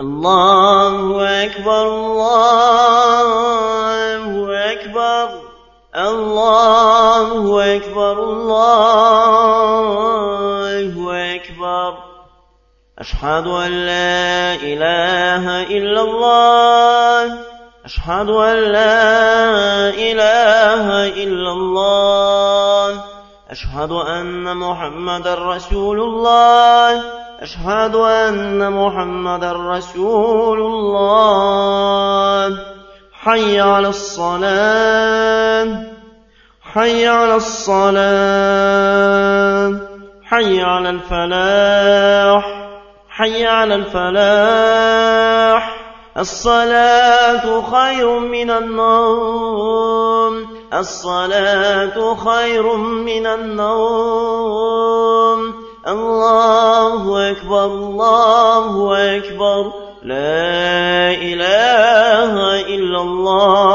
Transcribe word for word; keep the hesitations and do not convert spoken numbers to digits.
الله أكبر الله أكبر الله أكبر الله أكبر أشهد أن لا إله إلا الله أشهد أن لا إله إلا الله أشهد أن محمدا رسول الله أشهد أن محمدا رسول الله حي على الصلاة حي على الصلاة حي على الفلاح حي على الفلاح الصلاة خير من النوم الصلاة خير من النوم الله أكبر الله أكبر لا إله إلا الله